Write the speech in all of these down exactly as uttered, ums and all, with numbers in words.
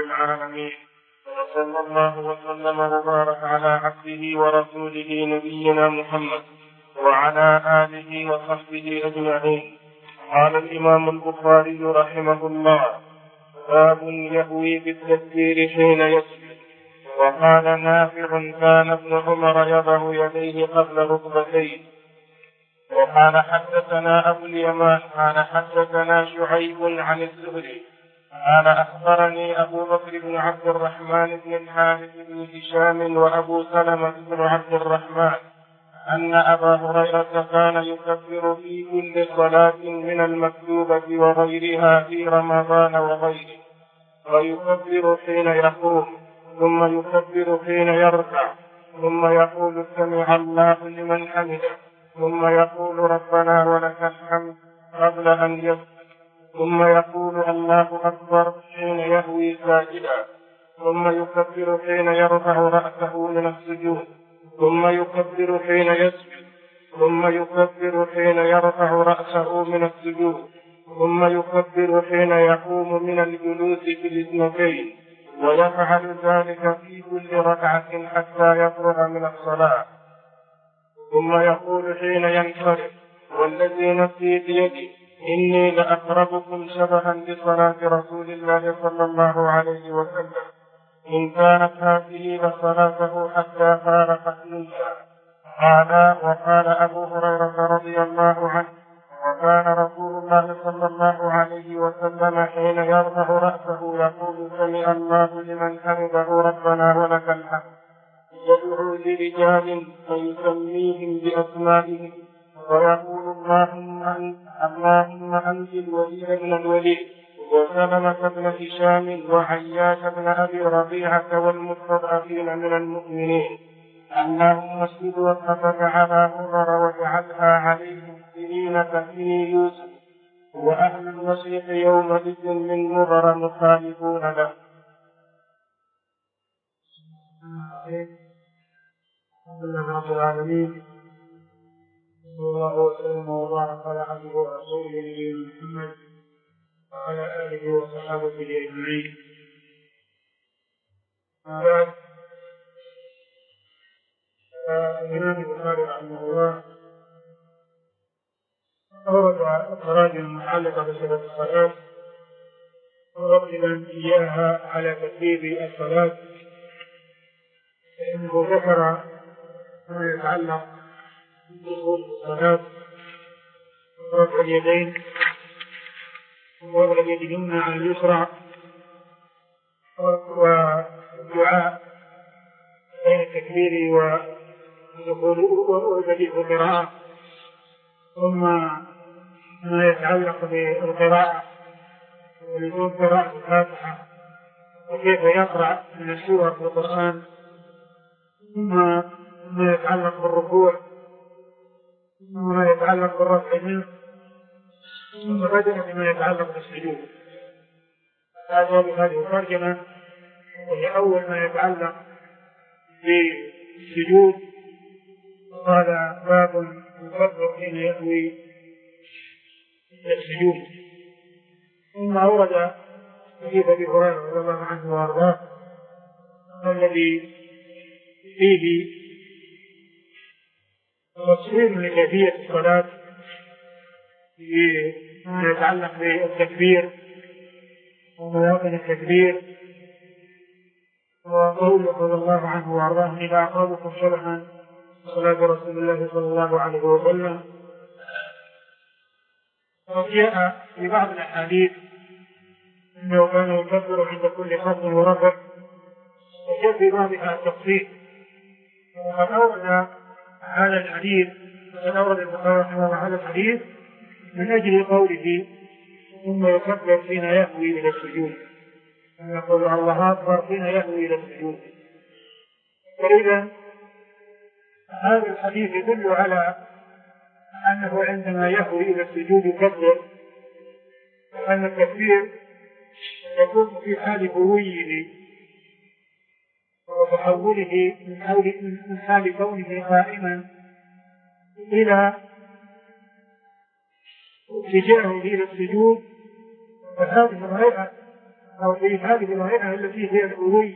العالمين، وصلى الله وسلم وبارك على عبده ورسوله نبينا محمد وعلى آله وصحبه أجمعين. قال الإمام البخاري رحمه الله: باب يهوي بالتكبير حين يسجد. وقال نافع: كان ابن عمر يضع يديه قبل ركبتيه. وقال حدثنا أبو اليمان قال حدثنا شعيب عن الزهري قال أخبرني أبو بكر بن عبد الرحمن بن الحارث بن هشام وأبو سلمة بن عبد الرحمن أن أبا هريرة كان يكبر في كل صلاة من المكتوبة وغيرها في رمضان وغيره، ويكبر حين يقوم، ثم يكبر حين يركع، ثم يقول: سمع الله لمن حمده، ثم يقول: ربنا ولك الحمد قبل أن يسجد، ثم يقول: الله أكبر حين يهوي ساجدا، ثم يكبر حين يرفع رأسه من السجود، ثم يكبر حين يسجد، ثم يكبر حين يرفع رأسه من السجود، ثم يكبر حين يقوم من الجلوس في الاثنتين، ويفعل ذلك في كل ركعة حتى يفرغ من الصلاة. ثم يقول حين ينصرف: والذي نفسي بيده إني لأقربكم شبها بصلاة رسول الله صلى الله عليه وسلم، إن كانت هذه لصلاته حتى فارق الدنيا. قال: وقال أبو هريرة رضي الله عنه: وكان رسول الله صلى الله عليه وسلم حين يرفع رأسه يقول: سمع الله لمن حمده ربنا ولك الحمد، يدعو لرجال فيسميهم بأسمائهم ويقول: اللهم أنت اللهم أنت الوليد بن الوليد وسلمة بن هشام وعياش بن أبي ربيعة والمستضعفين من المؤمنين، اللهم اسجد وقفتك على مضر واجعلها عليهم سنين كسني يوسف، وأهل المشرق يومئذ من مضر مخالفون له. الحمد لله رب العالمين، صلى الله وسلم وبارك على عبده ورسوله نبينا محمد وعلى آله وصحبه أجمعين. بعد، الإمام البخاري رحمه الله أورد التراجم المتعلقة بصفة الصلاة مرتبا إياها على ترتيب الصلاة، فإنه ذكر ما يتعلق بشروط الصلاة: رفع اليدين، ووضع اليد اليمنى على اليسرى، والدعاء بين التكبير والدخول وبدء القراءة، ثم ما يتعلق بالقراءة ولزوم قراءة الفاتحة وكيف يقرأ من السور في القرآن، ثم ما يتعلق بالركوع، ثم ما يتعلق بالرفع منه، ثم بدأ بما يتعلق بالسجود. هذا بهذه الترجمة، وهي أول ما يتعلق بالسجود. قال: باب يكبر حين يهوي السجود. ثم أورد حديث أبي هريرة رضي الله عنه وأرضاه الذي فيه تصوير لكيفية الصلاة فيما يتعلق بالتكبير ومواطن التكبير، وقوله رضي الله عنه وأرضاه: إذا أقربكم شبها صلاة رسول الله صلى الله عليه وسلم. وجاء في بعض الأحاديث أنه كان يكبر عند كل خفض ورفع، وجاء في بعضها التخفيف. وقد أورد هذا الحديث وقد أورد البخاري رحمه الله هذا الحديث من أجل قوله: ثم يكبر حين يهوي إلى السجود، يقول الله أكبر حين يهوي إلى السجود. فإذا هذا الحديث يدل على أنه عندما يهوي إلى السجود يكبر، وأن التكبير يكون في حال هويه وتحوله من حال كونه قائما إلى اتجاهه إلى السجود. فهذه الهيئة أو في هذه الهيئة التي هي الألوي،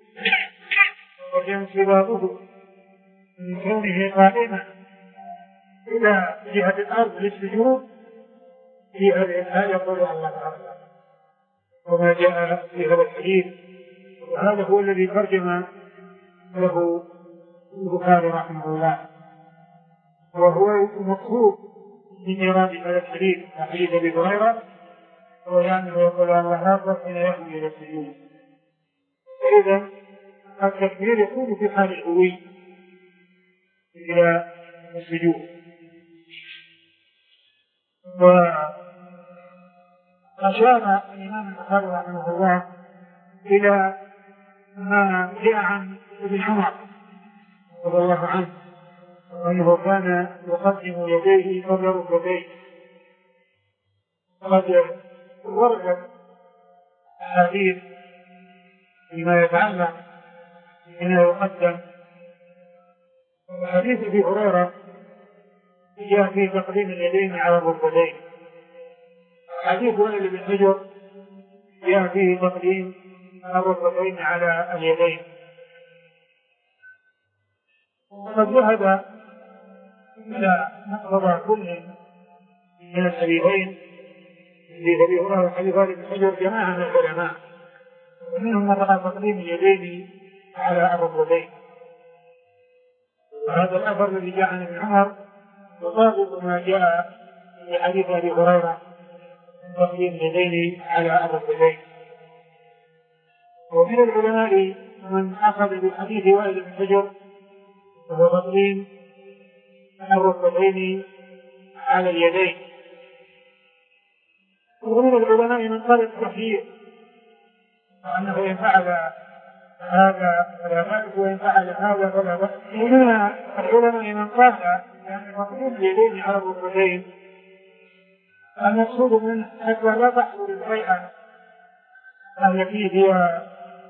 وانصبابه من كونه قائما إلى جهة الأرض للسجود في هذه الآية يقول الله تعالى وما جاء في هذا الحديث. وهذا هو الذي ترجم له البخاري رحمه الله، وهو المقصود من إيراد هذا الحديث حديث أبي هريرة، ويعني يقول الله أكبر حين يحمي إلى السجود. إذا التكبير يكون في حال الهوي إلى السجود. وأشار الإمام البخاري رحمه الله إلى ما جاء عن ابن عمر رضي الله عنه أنه كان يقدم يديه قبل ركبتيه. قد وردت أحاديث فيما يتعلق بما يقدم. حديث أبي هريرة جاء في تقديم اليدين على الركبتين. حديث وائل بن حجر جاء فيه تقديم الركبتين على اليدين. وقد ذهب إلى مقتضى كل من السبيلين في أبي هريرة وحديث وائل بن حجر جماعة من العلماء، ومنهم من رأى تقديم اليدين على الركبتين. وهذا الأثر الذي جاء عن ابن عمر يطابق ما جاء في حديث أبي هريرة تقديم اليدين على الركبتين. ومن العلماء من أخذ بحديث وائل بن حجر وهو تقديم الركبتين على اليدين. ومن العلماء من قال التخيير وأنه إن فعل هذا فلا بأس وإن فعل هذا فلا بأس. ومن العلماء من قال يعني تقديم اليدين على الركبتين المقصود منه حتى لا تحصل الهيئة التي هي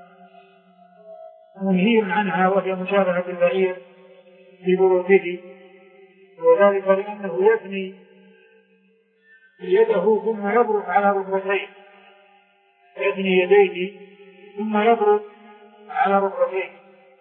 منهي عنها وهي مشابهة البعير في بروده، وذلك لأنه يثني يده ثم يبرك على ركبتيه، يثني يديه ثم يبرك على ركبتيه.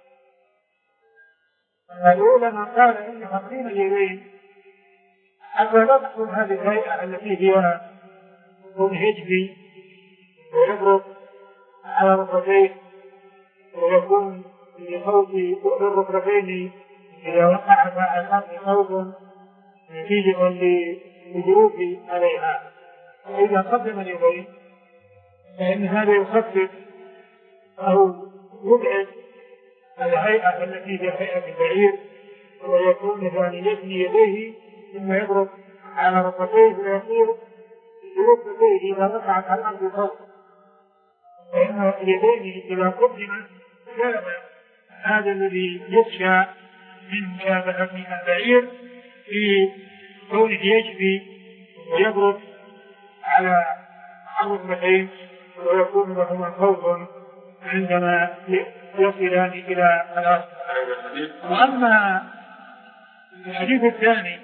الأولى من قال إن تقديم اليدين حتى لا تحصل هذه الهيئة التي هي منهج ويبرك على ركبتيه، ويكون لصوت الركبتين إذا وقعت على الأرض صوت نتيجة للجروف عليها. وإذا قدم اليدين فإن هذا يخفف أو يبعد الهيئة التي هي هيئة البعير، ويكون ثاني يثني يديه ثم يضرب على ركبتيه ويصير بركبتيه إذا وقعت على الأرض صوت. فإن اليدين إذا قدمت كان هذا الذي يخشى من مشابهة البعير في كونه يجري ويبرد على الركبتين، ويكون لهما خوف عندما يصلان إلى الأرض. وأما الحديث الثاني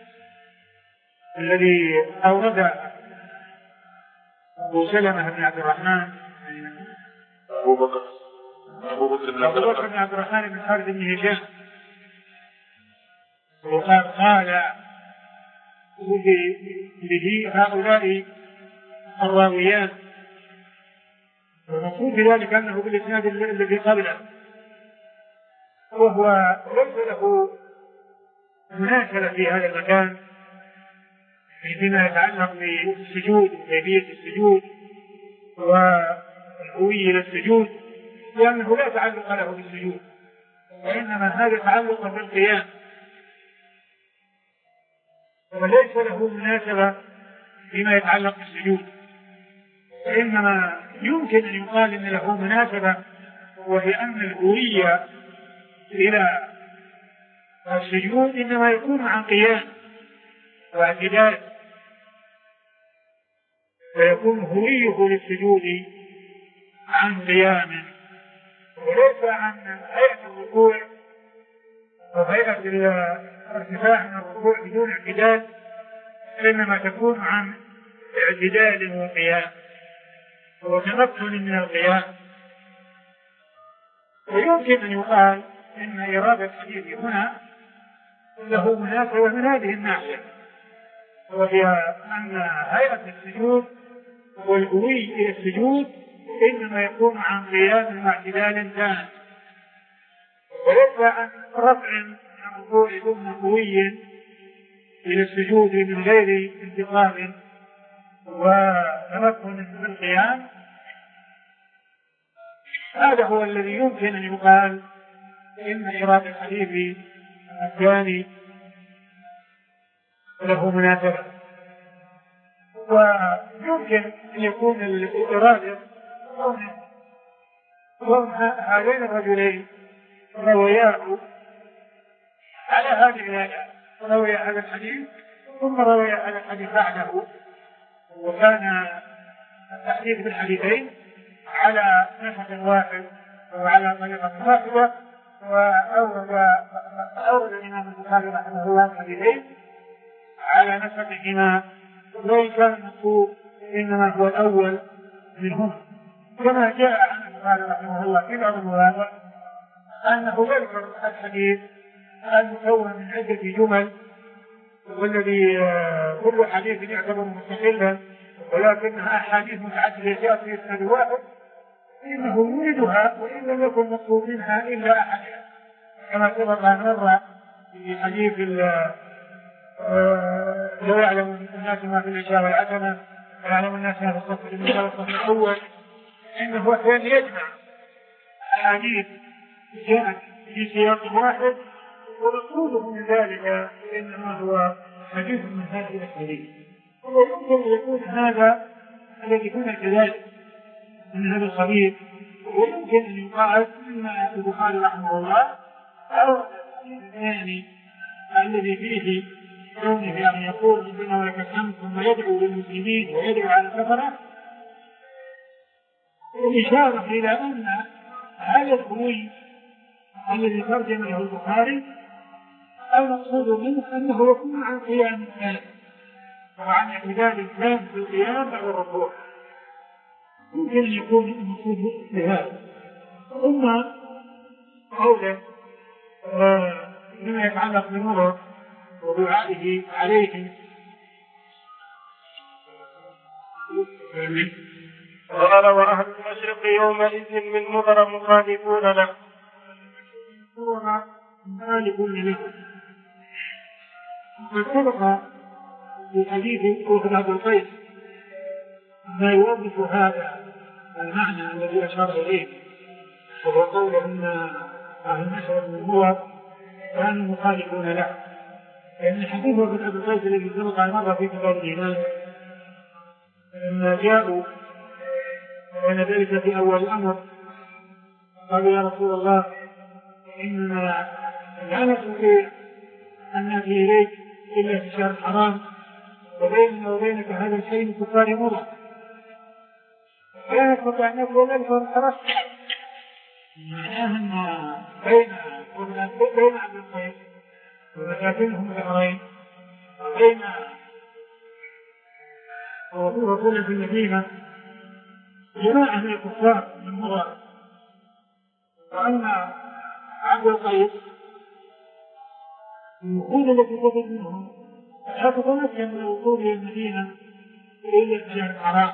الذي أورد أبو سلمة بن عبد الرحمن أبو بكر أبو بكر بن عبد الرحمن بن خالد بن هشام، وقال قال به هؤلاء الراويان، والمقصود بذلك أنه بالإسناد الذي قبله، وهو ليس له مناسبة في هذا المكان فيما يتعلق بالسجود وكيفية السجود والهوية للسجود، لأنه لا تعلق له بالسجود، وإنما هذا تعلق بالقيام، وليس له مناسبة فيما يتعلق بالسجود. وإنما يمكن أن يقال إن له مناسبة، وهي أن الهوية إلى السجود إنما يكون عن قيام واعتدال، فيكون هويه للسجود عن قيام، وليس عن هيئة الركوع أو هيئة الارتفاع من الركوع بدون اعتدال، إنما تكون عن اعتدال وقيام. وتمكن من القيام. ويمكن أن يقال إن إرادة الحديث هنا له مناسبة من هذه الناحية، وهي أن هيئة السجود والهوي إلى السجود إنما يكون عن قيام مع اعتدال تام، وليس عن رفع الركوع ثم هوي إلى السجود من غير انتقال وتمكن من القيام. هذا هو الذي يمكن أن يقال إن إرادة الحديث الثاني له مناسبة. ويمكن أن يكون الإرادة كون هذين الرجلين روياه على هذه الآية، روي هذا الحديث ثم روي هذا الحديث بعده، وكان التحديث بالحديثين على نسق واحد وعلى طريقة واحدة، وأورد أورد الإمام البخاري رحمه الله الحديثين على نسقهما، وإن كان المقصود إنما هو الأول منهما، كما جاء عن البخاري رحمه الله في بعض المواضع أنه يذكر الحديث المكون من عدة جمل، والذي كل حديث يعتبر مستقلا ولكنها أحاديث متعددة جاءت في إسناد واحد، إنه يوردها وإن لم يكن مقصود منها إلا أحدها، كما سبق أن مر في حديث لا يعلم الناس ما في العشاء والعتمة ويعلم الناس ما في الصف الصف الأول، إنه أحيانا يجمع أحاديث جاءت في سياق واحد ومقصوده من ذلك إنما هو حديث من هذه الأحاديث. ويمكن أن يكون هذا الذي يكون كذلك من هذا الخبير، ويمكن أن يقال إن البخاري رحمه الله أو الثاني الذي فيه كونه أن يقول ربنا ولك الحمد ثم يدعو للمسلمين ويدعو على الكفرة، الإشارة إلى أن هذا الخروج الذي ترجم له البخاري المقصود منه أنه يكون عن قيام الإسلام وعن اعتدال الإسلام في القيام بعد الركوع، يمكن أن يكون المقصود بهذا. ثم قوله فيما يتعلق بنوره ودعائه عليهم قال وأهل المشرق يومئذ من مضر مخالفون له مخالفون له. وقد سبق في حديث أخذ عبد القيس ما يوظف هذا المعنى الذي أشار إليه، وهو قوله أن أهل المشرق من مضر كانوا مخالفون له، لأن حديث أخذ عبد القيس الذي سبق مرة في كتاب الإيمان لما جاءوا كان ذلك في أول الأمر قالوا يا رسول الله إننا لا نستطيع أن نأتي إليك إلا في شهر الحرام وبيننا وبينك هذا الشيء من كفار مرة، لا نستطيع أن نأتي إلا في شهر الحرام. معناها بين بين عبد القيس ومساكنهم شهرين، بين رسول في المدينة جماعة من الكفار من مرة، وأن عبد القيس الوصول التي تجد منهم لا تتمكن من الوصول إلى المدينة إلا في شهر الحرام،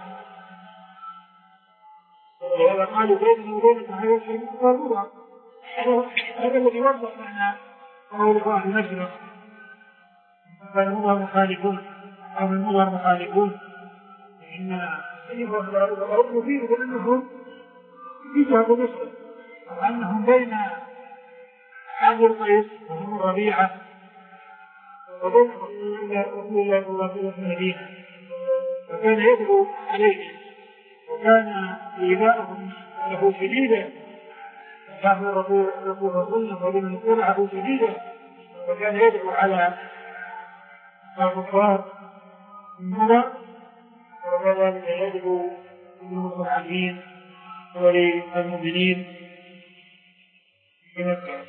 ولهذا قالوا بيننا وبينك هذا الشيء من كفار مرة. هذا الذي يوضح معنى قول أهل المشرق فالمضر مخالفون أو المضر مخالفون، إن الأرض فيه بأنهم يجهد مصر وأنهم بين عبد القيس وهم ربيعة وبين رسول الله صلى الله عليه وسلم في المدينة، وكان يدعو عليهم وكان إيذاؤهم له شديدا، كان رسول الله ومن سرعه شديدا، وكان يدعو على الكفار المضر، وكذلك يدعو للمستضعفين وللمؤمنين في مكة.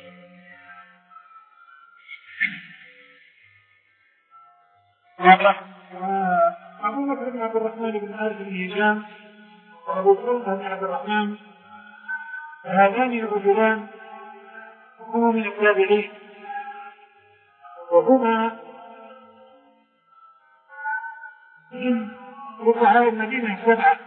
أبو بكر بن عبد الرحمن بن عارف بن هشام وأبو سلمة بن عبد الرحمن، هذان الرجلان هما من التابعين، وهما من فقهاء المدينة السبعة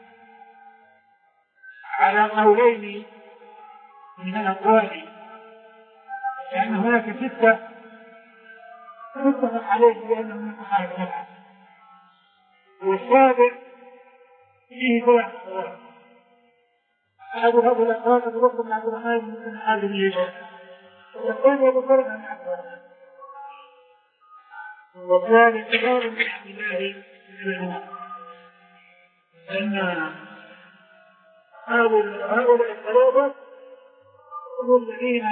على قولين من الأقوال، لأن هناك ستة متفق عليه بأنهم من فقهاء السبعة، والسابع فيه ثلاث أقوال. أحد هذه الأقوال أبو بكر بن عبد الرحمن بن حازم اليشاء، والثاني أبو سلمة بن عبد الرحمن، والثالث كبار من عبد الله بن عمر. أن هؤلاء الثلاثة هم الذين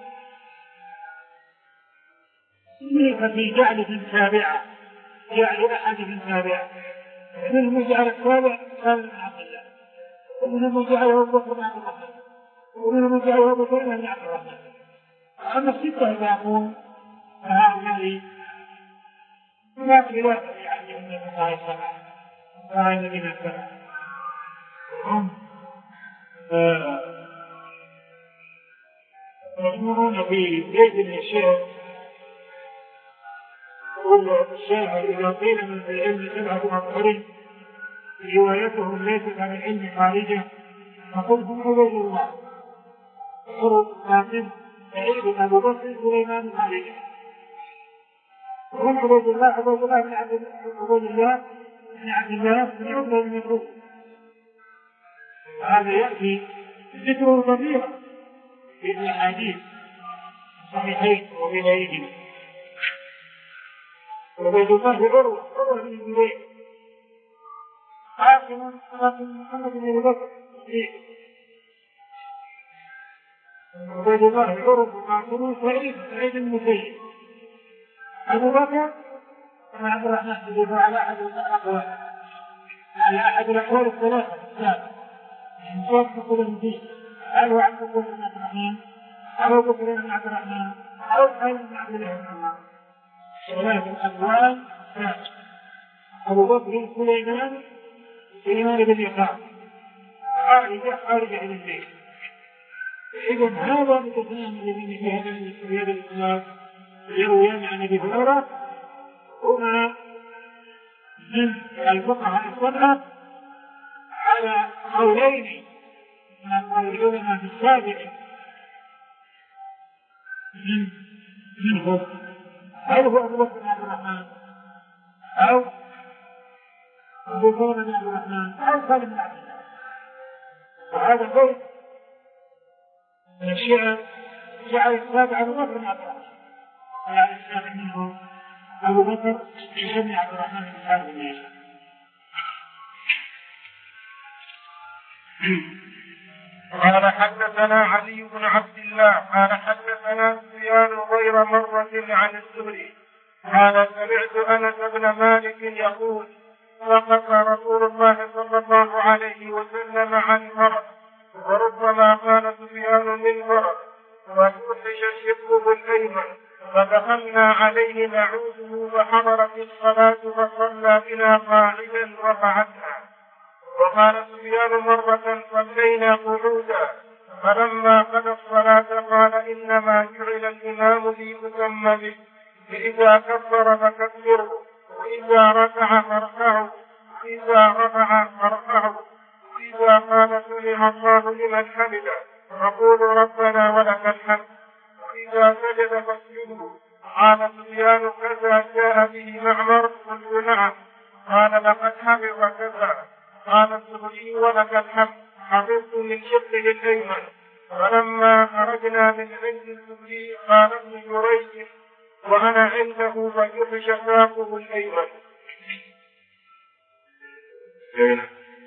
سميت في جعلهم تابعة، جعل أحدهم تابعة، منهم جعل التابع سالم بن عبد الله، ومنهم جعله أبو بكر بن عبد الرحمن، ومنهم جعله أبو سلمة بن عبد الرحمن. أما الستة إذا يقول فهؤلاء لا خلاف في عهدهم من الفقهاء السبعة، الفقهاء الذين السبعة هم مجموعون في بيت من الشعر، والشاعر إذا قيل من في العلم سبعة أطهر روايتهم ليست عن العلم خارجة، فقل هم عبيد الله قرب قاسم سعيد أبو بكر سليمان خارجة، وهم عبيد الله عبيد الله بن عبد الله بن عبد الله بن عبد بن مسعود. وهذا يأتي ذكره كثيرا في الأحاديث الصحيحين وغيرهما. وعبيد الله عروة عروة بن الزبير حاكم حاكم محمد بن ابي بكر عبيد الله عروة حاكم سعيد سعيد المسيب ابو بكر بن عبد الرحمن بن على احد الاقوال على احد الاقوال الثلاثه الثالثه من صوت كل المدين، هل هو عبد الله بن عبد الرحمن او ابو بكر بن عبد الرحمن او سعيد بن عبد الله بن عمر. ثلاث الاقوال الثالثه ابو بكر سليمان سليمان بن يسار خارج خارج عن البيت. إذا هذا الكلام الذين في هذا الإسلام يرويان عن أبي هريرة هما من الفقهاء السبعة على قولين من القولين في السابع من منهم، هل هو أبو بكر بن عبد الرحمن أو أبو بكر بن عبد الرحمن أو سالم بن عبد الله. وهذا البيت من الشيعة جعل السابع أبو بكر بن عبد الرحمن، وعلى السابع منه أبو بكر بن عبد الرحمن بن حارث بن هشام. قال حدثنا علي بن عبد الله قال حدثنا سفيان غير مرة عن الزهري قال سمعت أنس بن مالك يقول سقط رسول الله صلى الله عليه وسلم عن فرس، وربما قال سفيان من فرس، وفوحش شقه الأيمن، فدخلنا عليه نعوده فحضرت الصلاة فصلى بنا قاعدا رفعتنا. وقال سفيان مرة صلينا قعودا، فلما قضى الصلاة قال إنما جعل الإمام ليتم به، فإذا كبر فكبروا، وإذا ركع فاركعوا، وإذا رفع فارفعوا، وإذا قال سمع الله لمن حمده فقولوا ربنا ولك الحمد، وإذا سجد فاسجدوا. قال سفيان كذا جاء به معمر، قلت نعم. قال لقد حفظ كذا. قال الزهري ولك الحمد، حفظت من شقه الأيمن. فلما خرجنا من عند الزهري قال ابن جريج وأنا عنده فجحش ساقه الأيمن. هنا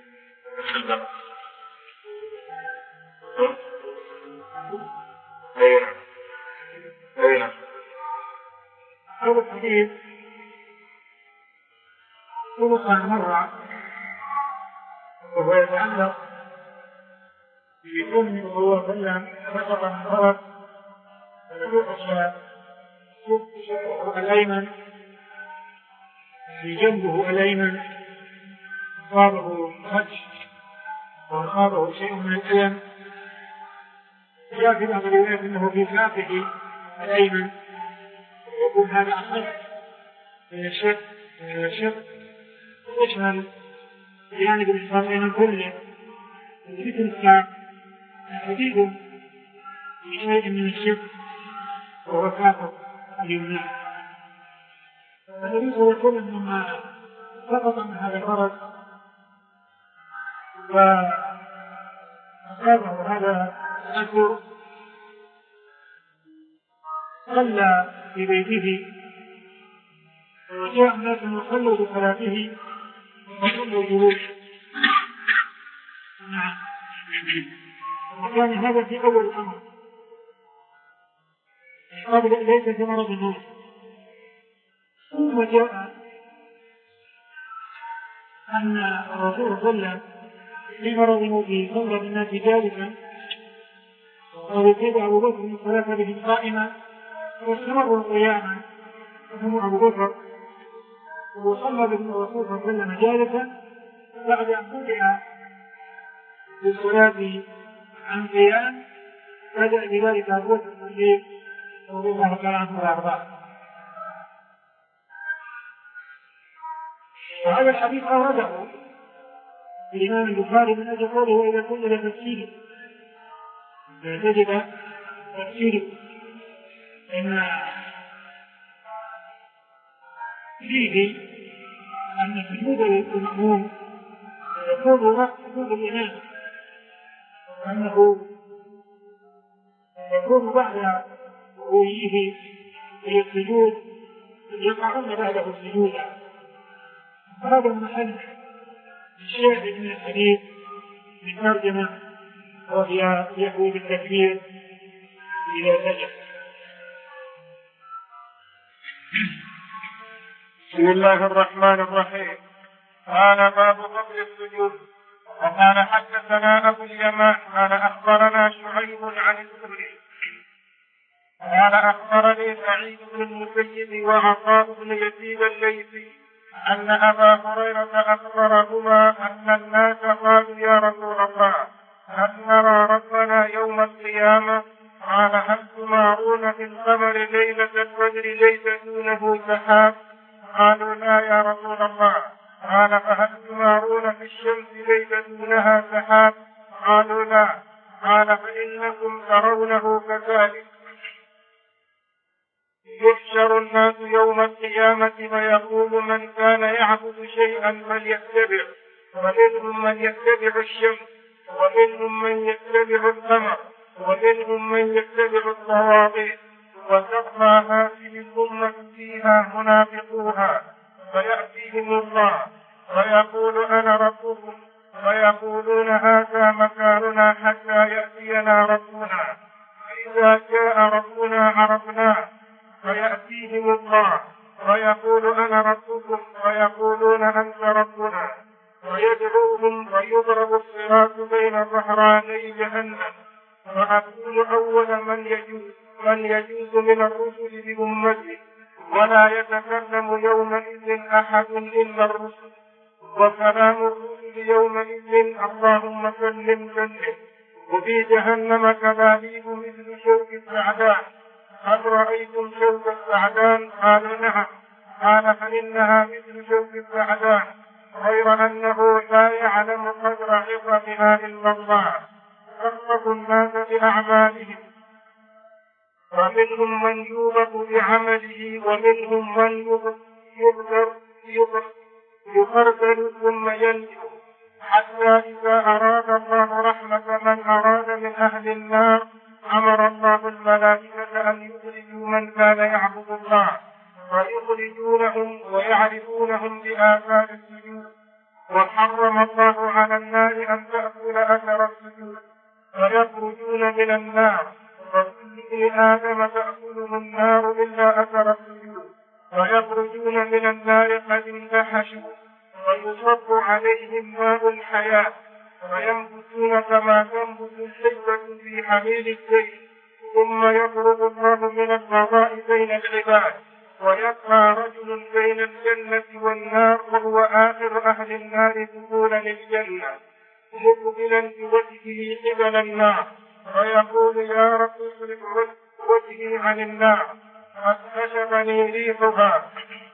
هنا هنا هذا الحديث سبق مرة، وهو يتعلق بكون صلى الله عليه وسلم سقط من فرس فجحش شقه الأيمن في جنبه الأيمن، أصابه خدش وأصابه شيء من الألم جاء في بعض الروايات أنه في كافه الأيمن، يكون هذا أخف من الشق من الشق يشمل جانب الإصابعين كله مثل الساق حديد بشيء من الشق وهو كافه اليمنى. فالنبي صلى الله عليه وسلم لما سقط من هذا المرض وأصابه هذا الأثر صلى في بيته، وجاء الناس يصلوا بصلاته وصلوا جلوس. نعم. وكان هذا في أول الأمر قبل ليس في مرض الموت. ثم جاء أن الرسول صلى الله عليه وسلم في مرض موته صلى بالناس جالسا، ويزيد أبو بكر من صلاة بهم قائما، واستمروا قياما هم أبو بكر، وصلى بهم الرسول صلى الله عليه وسلم جالسا بعد أن بدأ بالصلاة عن قيام. بدأ بذلك أبو بكر الصديق رضي الله تعالى عنه وأرضاه. وهذا الحديث أورده الإمام البخاري من أجل قوله وإذا كنا لتفسيره تجد تفسيره إن فيه أن سجود المأموم يكون وقت سجود الإمام، وأنه يكون بعد رؤيه في السجود يقعون بعده سجودا. هذا المحل الشاهد من الحديث من ترجمة وهي يحوي بالتكبير إلى سجد. بسم الله الرحمن الرحيم. قال باب فضل السجود. وقال حدثنا أبو اليمان قال أخبرنا شعيب عن الزهري قال أخبرني سعيد بن المسيب وعطاء بن يزيد الليثي أن أبا هريرة أخبرهما أن الناس قالوا يا رسول الله هل نرى ربنا يوم القيامة؟ قال هل تمارون في القمر ليلة القدر ليس دونه سحاب؟ قالوا لا يا رسول الله. قال فهل تمارون في الشمس ليس دونها سحاب؟ قالوا لا. قال فإنكم ترونه كذلك. يحشر الناس يوم القيامة فيقول من كان يعبد شيئا فليتبع، ومنهم من يتبع الشمس، ومنهم من يتبع القمر، ومنهم من يتبع الطواغيت، وتبقى هذه الأمة فيها منافقوها، فيأتيهم الله فيقول أنا ربكم، فيقولون هذا مكاننا حتى يأتينا ربنا، فإذا جاء ربنا عرفناه، فيأتيهم الله ويقول أنا ربكم، فيقولون أنت ربنا، ويدعوهم ويضرب الصراط بين ظهراني جهنم، فأكون أول من يجوز من يجوز من الرسل بأمتي، ولا يتكلم يومئذ أحد إلا الرسل، وكلام الرسل يومئذ اللهم سلم سلم. وفي جهنم كبابيب مثل شوك السعدان. هل رأيتم شوك السعدان؟ قالوا نعم. قال فإنها مثل شوك السعدان غير أنه لا يعلم قدر عظمها إلا الله. فرق الناس بأعمالهم، ومنهم من يوبق بعمله، ومنهم من يخردل ثم ينجو، حتى إذا أراد الله رحمة من أراد من أهل النار أمر الله الملائكة أن يخرجوا من كان يعبد الله، ويخرجونهم ويعرفونهم بآثار السجود. وحرم الله على النار أن تأكل أثر السجود، فيخرجون من النار، وكل ابن آدم تأكله النار إلا أثر السجود، فيخرجون من النار قد اندحشوا، ويصب عليهم ماء الحياة، وينبتون كما تنبت الحبة في حميل السيل، ثم يضرب الله من القضاء بين العباد، ويبقى رجل بين الجنة والنار وهو آخر أهل النار دخولا للجنة، مقبلا بوجهه قبل النار ويقول يا رب اصرف وجهي عن النار قد كشفني ريحها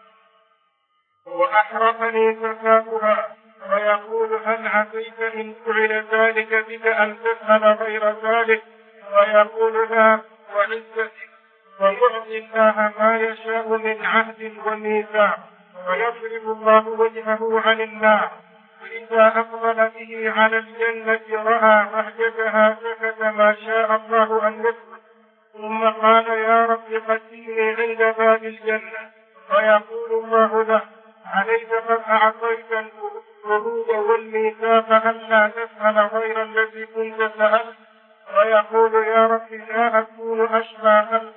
وأحرقني سكاؤها ويقول هل عسيت إن فعل ذلك بك أن تفعل غير ذلك ويقول لا وعزتك ويعطي الله ما يشاء من عهد وميثاق ويصرف الله وجهه عن النار فإذا أقبل به على الجنة رأى بهجتها سكت ما شاء الله أن يسكت ثم قال يا رب قدمني عند باب الجنة ويقول الله له عليك قد أعطيت الوعود والميثاق ألا تفعل غير الذي كنت سألت ويقول يا رب لا أكون أشبه خلقي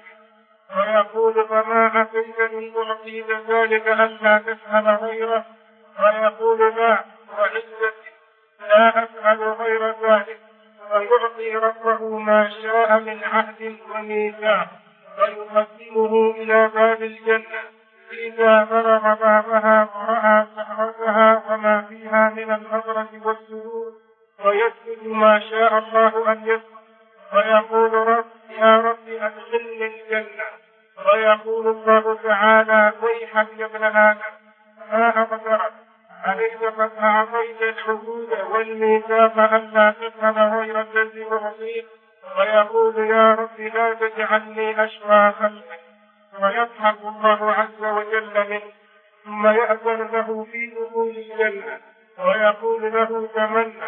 ويقول فما عسيت إن أعطيت ذلك ألا تفعل غيره ويقول لا وعزتي لا أفعل غير ذلك ويعطي ربه ما شاء من عهد وميثاق ويقدمه إلى باب الجنة إذا بلغ بابها ورأى سحرتها وما فيها من النظرة والسرور ويسجد ما شاء الله أن يسجد ويقول رب يا رب أدخلني الجنة ويقول الله تعالى ويحك يا ابن آدم ما أقدرك عليك قد أعطيت الحدود والميثاق ألا تفعل غير الذي أعطيك ويقول يا رب لا تجعلني أشقى خلقك ويضحك الله عز وجل منه ثم يأذن له في دخول الجنة ويقول له تمنى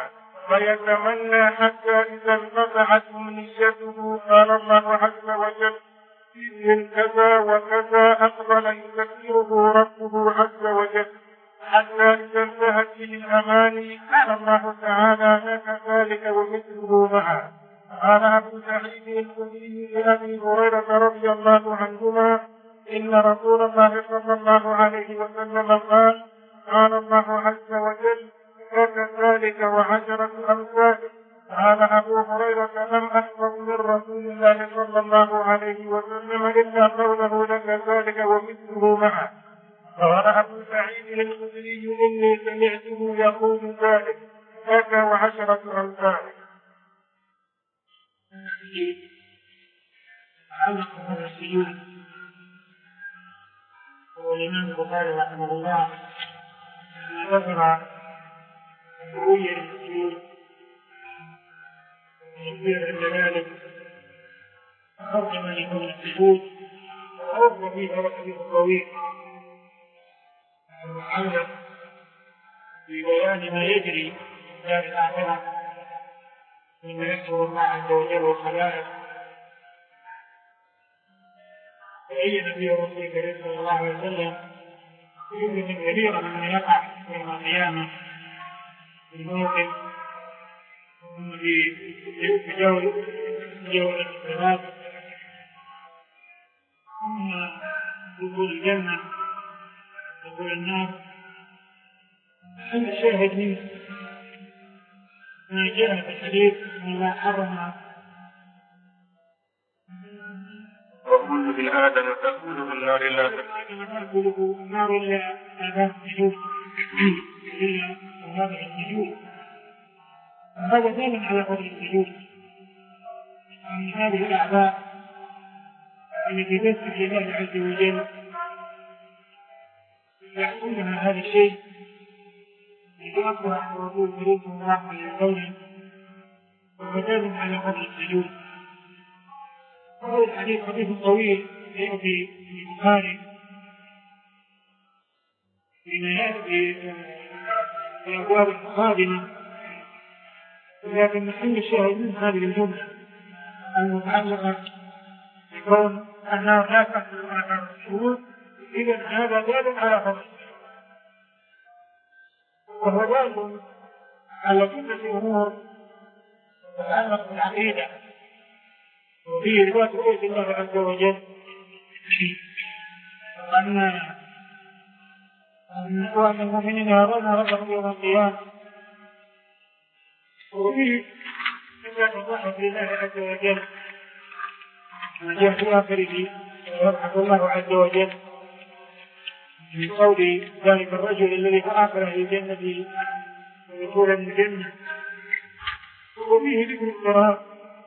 فيتمنى حتى إذا انقطعت أمنيته قال الله عز وجل من كذا وكذا أقبل يذكره ربه عز وجل حتى إذا انتهت به الأماني قال الله تعالى لك ذلك ومثله معه. قال أبو سعيد الخدري لأبي هريرة رضي الله عنهما إن رسول الله صلى الله عليه وسلم قال قال الله عز وجل وكذلك وعشرة أمثاله. قال أبو هريرة لم أحفظ من رسول الله صلى الله عليه وسلم إلا قوله لك ذلك ومثله معه. قال أبو سعيد الخدري إني سمعته يقول ذلك لك وعشرة أمثاله. تعلق هذا السجود والإمام البخاري رحمه الله ذكر رؤية السجود يصير عند ذلك تقدم يكون السجود وأوصى فيه الحديث الطويل المعلق في بيان ما يجري في دار الآخرة مما يذكر الله عز وجل والخلائق. بين فيه الرسول الكريم صلى الله عليه وسلم جملة كبيرة مما يقع يوم القيامة في الموقف في تجاوز تجاوز الصراط ثم دخول الجنة دخول النار. هذا الشاهد منه ما جاء في الحديث مما حرم وكل ابن آدم تأكله النار لا تأكله النار إلا هذا السجود إلا هذا السجود. هذا دال على قدر السجود من هذه الأعضاء التي تسجد لله عز وجل يحصلها هذا الشيء يتوقع عن الرسول الكريم صلى الله عليه وسلم ومدال على قدر السجود. هذا الحديث حديث طويل يأتي في البخاري فيما يأتي في الأبواب القادمة، لكن محل الشاهد من هذه الجملة المتعلقة بكون النار لا تحصل على الشهود، إذا هذا دال على قدر السجود وهو دال على جملة أمور تتعلق بالعقيدة وفيه إثبات رؤية الله عز وجل أن أن المؤمنين يرون ربهم يوم القيامة، وفيه إثبات الرحمة لله عز وجل ما جاء في آخره يرحم الله عز وجل من قول ذلك الرجل الذي تآخر في الجنة ودخولا الجنة وفيه ذكر الصراط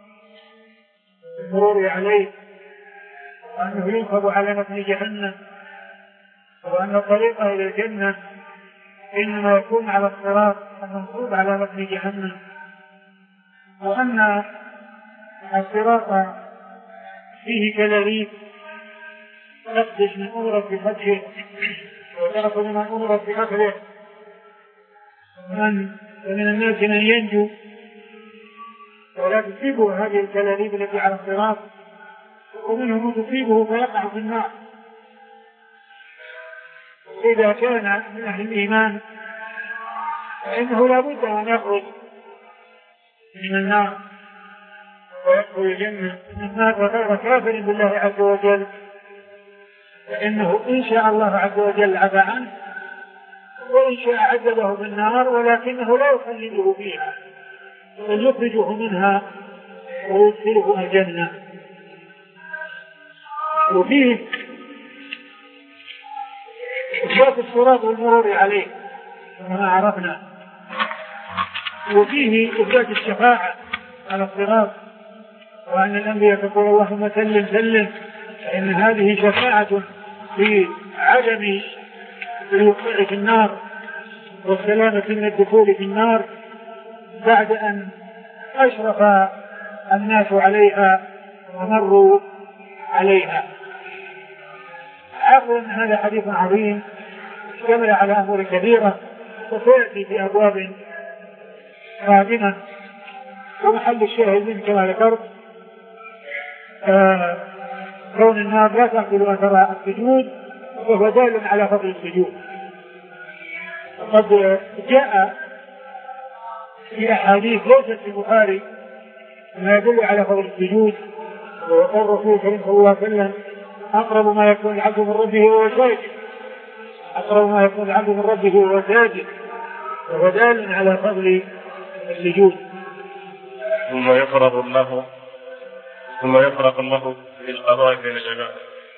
المرور عليه، وأنه ينصب على متن جهنم، وأن الطريق إلى الجنة إنما يكون على الصراط المنصوب على متن جهنم، وأن الصراط فيه كلاليب تخدش من أمرة بفتحه وتأخذ من أمرة بأخره، ومن الناس من ينجو ولا تصيبه هذه الكلاليب التي على الصراط، ومنهم من تصيبه فيقع في النار. إذا كان من أهل الإيمان فإنه لا بد أن يخرج من النار ويدخل الجنة من النار، وغير كافر بالله عز وجل فإنه إن شاء الله عز وجل عفى عنه، وإن شاء عذبه بالنار ولكنه لا يخلده فيها، بل يخرجه منها ويدخله الجنة. وفيه إثبات الصراط والمرور عليه كما عرفنا، وفيه إثبات الشفاعة على الصراط، وأن الأنبياء تقول اللهم سلم سلم، فإن هذه شفاعة في عدم الوقوع في النار والسلامة من الدخول في النار بعد أن أشرف الناس عليها ومروا عليها. عقل هذا حديث عظيم اشتمل على أمور كبيرة وسيأتي في أبواب قادمة، ومحل الشاهد منه كما ذكرت آه كون النار لا تأكل أثر السجود، وهو دال على فضل السجود. وقد جاء في أحاديث ليست في البخاري ما يدل على فضل السجود، وقال الرسول صلى الله عليه وسلم أقرب ما يكون العبد من ربه وهو ساجد، أقرب ما يكون العبد من ربه وهو ساجد، وهو دال على فضل السجود. ثم يفرغ الله ثم يفرغ الله بالقضاء بين العباد،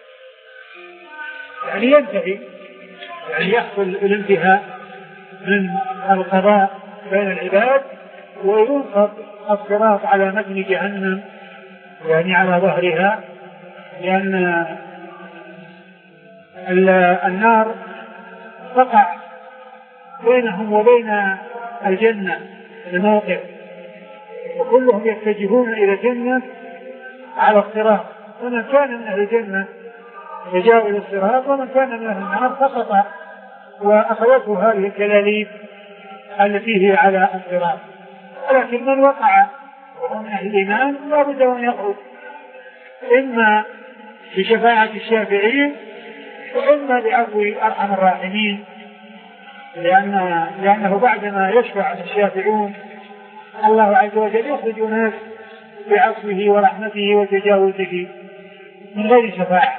يعني ينتهي، يعني يحصل الانتهاء من القضاء بين العباد، وينصب الصراط على متن جهنم يعني على ظهرها، لأن النار تقع بينهم وبين الجنة الموقف، وكلهم يتجهون إلى الجنة على الصراط، ومن كان من أهل الجنة يجاء إلى الصراط، ومن كان من أهل النار سقط وأخذته هذه الكلاليب التي هي على الصراط. ولكن من وقع وهو من أهل الإيمان لا بد أن يخرج إما بشفاعة الشافعين وإما بعفو أرحم الراحمين، لأن لأنه بعدما يشفع الشافعون الله عز وجل يخرج ناس بعفوه ورحمته وتجاوزه من غير شفاعة.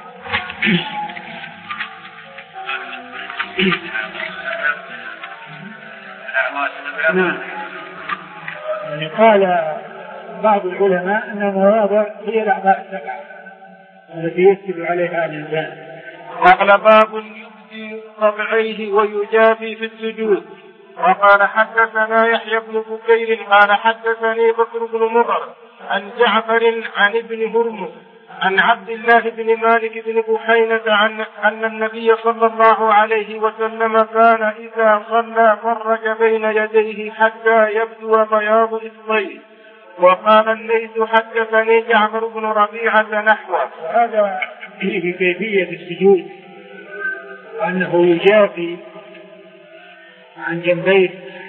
نعم. يعني قال بعض العلماء أن المواضع هي الأعضاء السبعة التي يسجد عليها الإنسان. قال باب يبدي طبعيه ويجافي في السجود. وقال حدثنا يحيى بن بكير قال حدثني بكر بن مضر عن جعفر عن ابن هرمز عن عبد الله بن مالك بن بحينة عن أن النبي صلى الله عليه وسلم كان إذا صلى فرج بين يديه حتى يبدو بياض إصبعيه. وقال الليث حدثني جعفر بن ربيعة نحوه. هذا في كيفية السجود أنه يجافي عن جنبيه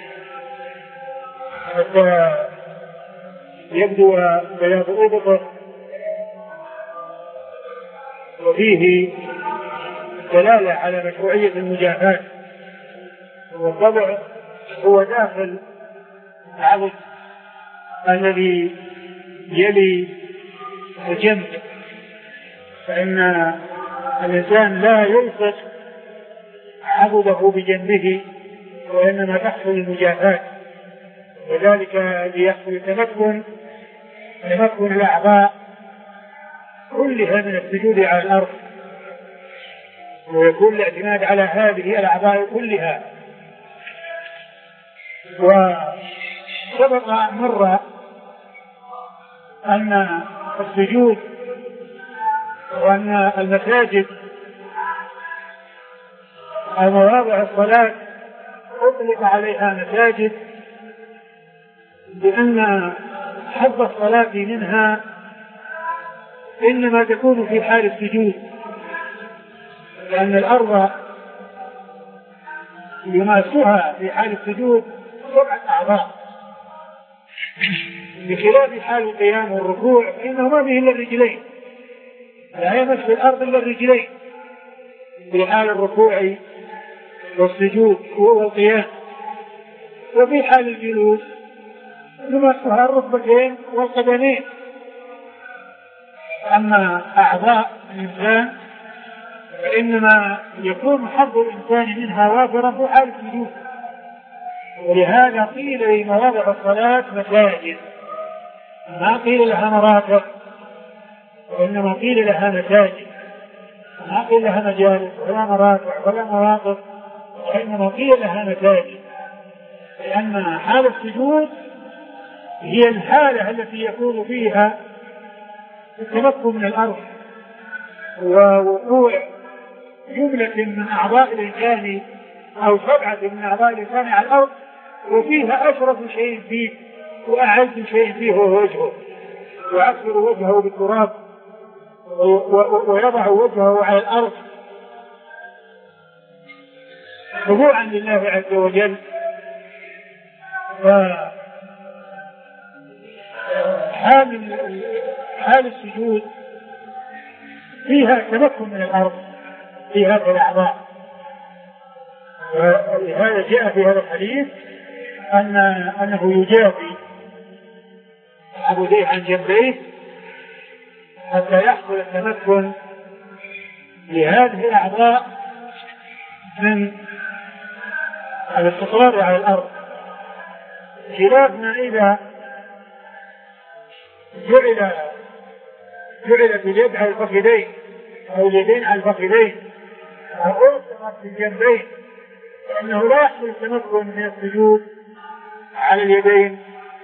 حتى يبدو بياض إبطه، وفيه دلالة على مشروعية المجافاة، والطبع هو داخل العضد الذي يلي الجنب، فإن الإنسان لا يلصق عضده بجنبه وإنما تحصل المجافاة، وذلك ليحصل التمكن تمكن الأعضاء كلها من السجود على الأرض، ويكون الاعتماد على هذه الأعضاء كلها. وسبق مرة أن السجود وأن المساجد أو مواضع الصلاة أطلق عليها مساجد لأن حظ الصلاة منها إنما تكون في حال السجود، لأن الأرض يماسها في حال السجود سبعة أعضاء، بخلاف حال القيام والركوع فإنه ما فيه إلا الرجلين، لا يمس الأرض إلا الرجلين في حال الركوع والسجود والقيام. وفي حال الجلوس يمسها الركبتين والقدمين. أما أعضاء الإنسان فإنما يكون حظ الإنسان منها وافرا في حال السجود، ولهذا قيل لمواضع الصلاة مساجد، ما قيل لها مرافق، وإنما قيل لها مساجد، ما قيل لها مجالس ولا مرافق ولا مواقف، وإنما قيل لها مساجد، لأن حال السجود هي الحالة التي يكون فيها التمكن من الأرض ووقوع جملة من أعضاء الإنسان أو سبعة من أعضاء الإنسان على الأرض، وفيها أشرف شيء فيه وأعز شيء فيه هو وجهه، ويعصر وجهه بالتراب ويضع وجهه على الأرض خضوعا لله عز وجل. حال حال السجود فيها تمكن من الأرض في هذه الأعضاء، ولهذا جاء في هذا الحديث أن أنه يجافي عبديه عن جنبيه حتى يحصل التمكن لهذه الأعضاء من الاستقرار على الأرض، خلاف ما إذا جعل جعلت اليد على الفخذين أو اليدين على الفخذين أو أرسمت في الجنبين، فإنه لا يحصل التمكن من السجود على اليدين،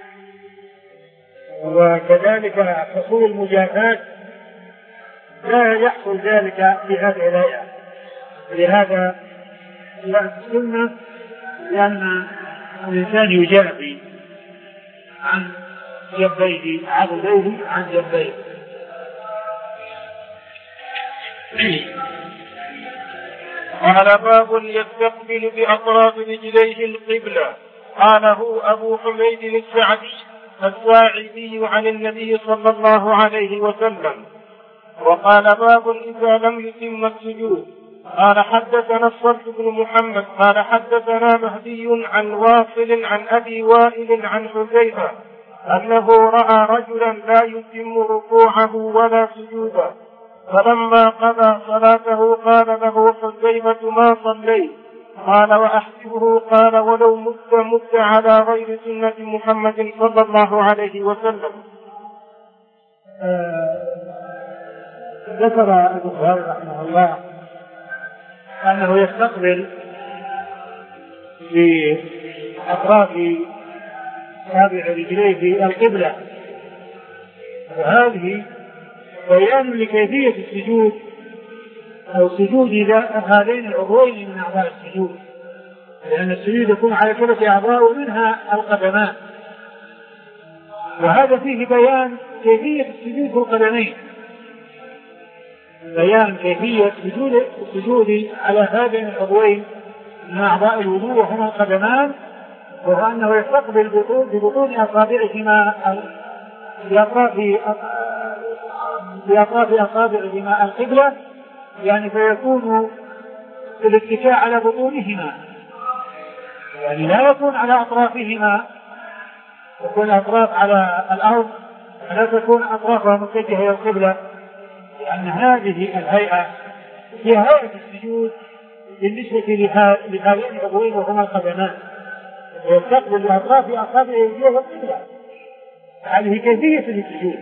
وكذلك حصول المجافاة لا يحصل ذلك في هذه الآية. لهذا جاءت السنة لأن الإنسان يجافي عن جنبيه عضديه عن جنبيه. قال باب يستقبل بأطراف رجليه القبلة. قاله أبو حميد السعدي الساعدي عن النبي صلى الله عليه وسلم. وقال باب إذا لم يتم السجود. قال حدثنا الصلت بن محمد قال حدثنا مهدي عن واصل عن أبي وائل عن حذيفة أنه رأى رجلا لا يتم ركوعه ولا سجوده، فلما قضى صلاته قال له حذيفة ما صليت؟ قال وأحسبه قال ولو مت مت على غير سنة محمد صلى الله عليه وسلم. ذكر البخاري رحمه الله أنه يستقبل بأطراف تابع رجليه في القبلة، وهذه بيان لكيفية السجود أو سجود هذين العضوين من أعضاء السجود، لأن السجود يكون على ثلاث أعضاء ومنها القدمان، وهذا فيه بيان كيفية السجود في القدمين، بيان كيفية سجود السجود على هذين العضوين من أعضاء الوضوء وهما القدمان، وهو أنه يستقبل ببطون أصابعهما بأطراف بأطراف أصابعهما القبلة، يعني فيكون الاتكاء على بطونهما، يعني لا يكون على أطرافهما، يكون الأطراف على الأرض، لا تكون أطرافها متجهة إلى القبلة، لأن هذه الهيئة هي هيئة السجود بالنسبة لهذين العضوين وهما القدمان، ويستقبل بأطراف أصابعه وجهه القبلة. هذه كيفية السجود،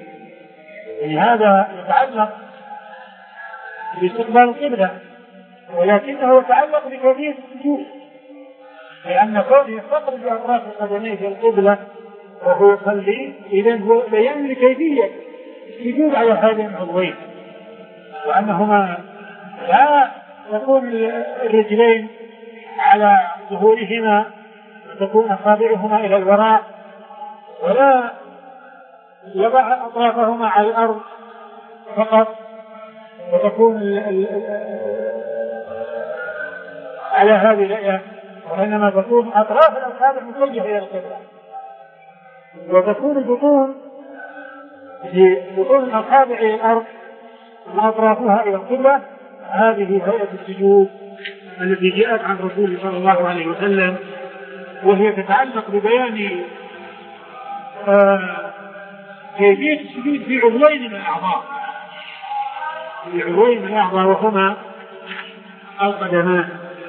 لهذا يتعلق باستقبال القبلة، ولكنه يتعلق بكيفية السجود، لأن كونه يستقبل بأطراف القدمين في القبلة وهو يصلي إذن هو بيان لكيفية السجود على هذين العضوين، وأنهما لا تكون الرجلين على ظهورهما وتكون أصابعهما إلى الوراء، ولا يضع أطرافهما على الأرض فقط وتكون ال ال على هذه الآية، وإنما تكون أطراف الأصابع متوجهة إلى القبلة، وتكون البطون بطون الأصابع إلى الأرض وأطرافها إلى القبلة. هذه هيئة السجود التي جاءت عن رسول صلى الله عليه وسلم، وهي تتعلق ببيان آه كيفية السجود في عضوين من الأعضاء في عضوين من الأعضاء وهما القدمان.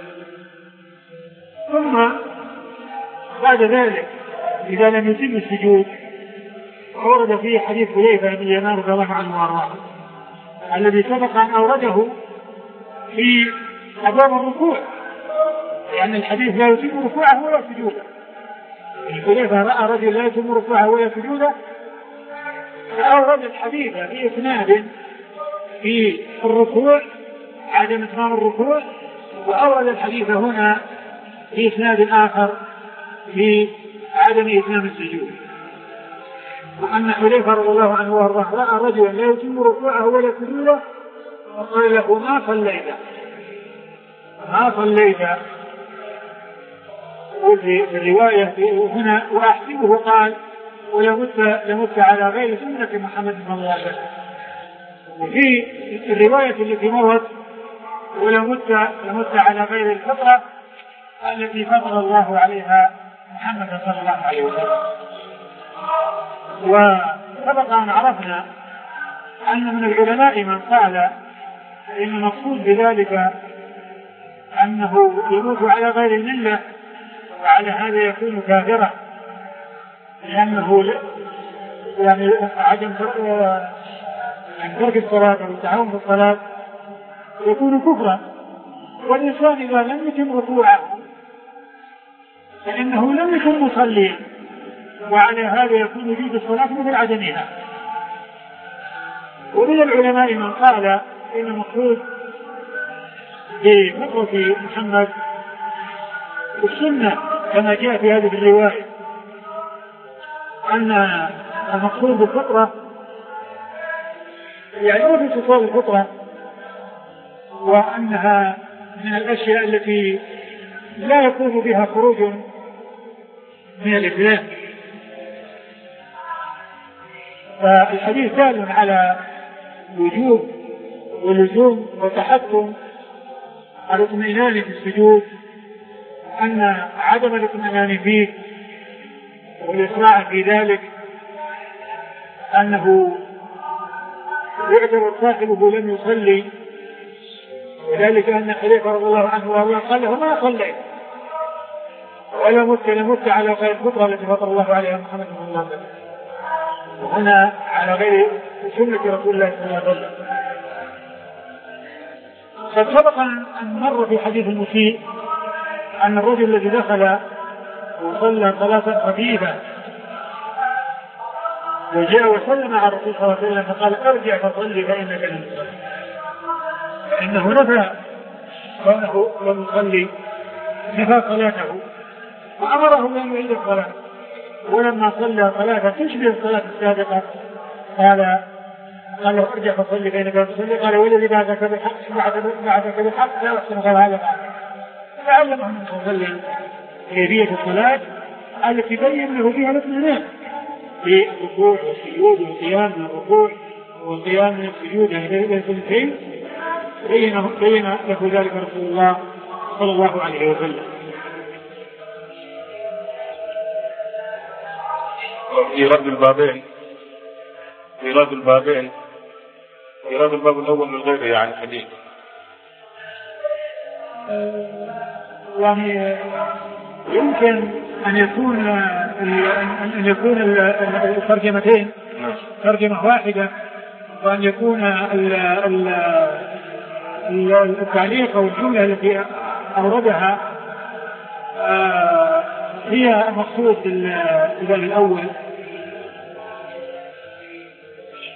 ثم بعد ذلك إذا لم يتم السجود ورد فيه حديث حذيفة بن اليمان رضي الله عنه وارضاه الذي سبق أن أورده في أبواب الركوع، يعني الحديث لا يتم ركوعه ولا سجوده. حذيفة رأى رجل لا يتم ركوعه ولا سجوده، فأورد الحديث في إسناد في الركوع عدم إتمام الركوع، وأورد الحديث هنا في إسناد آخر في عدم إتمام السجود. وأن حذيفة رضي الله عنه وارضاه رأى رجلا لا يتم ركوعه ولا سجوده وقال له ما صليت ما صليت وفي الرواية هنا وأحسبه قال ولمت لمت على غير سنة محمد صلى الله عليه وسلم. وفي الرواية التي مرت ولمت لمت على غير الفطرة التي فطر الله عليها محمد صلى الله عليه وسلم. وسبق أن عرفنا أن من العلماء من قال إن المقصود بذلك أنه يموت على غير الملة، وعلى هذا يكون كافرا، لأنه يعني عدم ترك الصلاة أو التعاون في الصلاة يكون كفرا. والإنسان إذا لم يتم ركوعه فإنه لم يكن مصليا، وعلى هذا يكون وجود الصلاة مثل عدمها. ومن العلماء من قال إن المقصود بفطرة محمد السنة كما جاء في هذه الرواية، أن المقصود بالفطرة يعني هو في خصال الفطرة، وأنها من الأشياء التي لا يكون بها خروج من الإسلام. فالحديث دال على وجوب ولزوم وتحكم الاطمئنان في السجود، أن عدم الاطمئنان فيه والإسراع في ذلك أنه يعتبر صاحبه لم يصلي، وذلك أن حذيفة رضي الله عنه وهو قال له ما صليت ولا مت لمت على غير الفطرة التي فطر الله عليها محمد صلى الله عليه وسلم، وهنا على غير سنة رسول الله صلى الله عليه وسلم. قد سبق أن مر في حديث المسيء أن الرجل الذي دخل وصلى صلاة خفيفة وجاء وسلم على الرسول صلى الله عليه وسلم فقال ارجع فصلي فإنك لم تصلي، إنه نفى كونه لم يصلي، نفى صلاته وأمره بأن يعيد الصلاة. ولما صلى صلاة تشبه الصلاة السابقة قال قال له ارجع فصلي فإنك لم تصلي، قال والذي بعثك بالحق بعثك بالحق لا أحسن غير هذا. فعلمه من صلى الله عليه وسلم كيفية الصلاة التي بين له فيها الاطمئنان في الركوع والسجود والقيام من الركوع والقيام من السجود، يعني بين الاثنتين بين بين له ذلك رسول الله صلى الله عليه وسلم. إيراد البابين إيراد البابين إيراد الباب الأول من غيره يعني حديث يعني يمكن أن يكون أن يكون الترجمتين ترجمة واحدة، وأن يكون التعليق أو الجملة التي أوردها هي المقصود في الباب الأول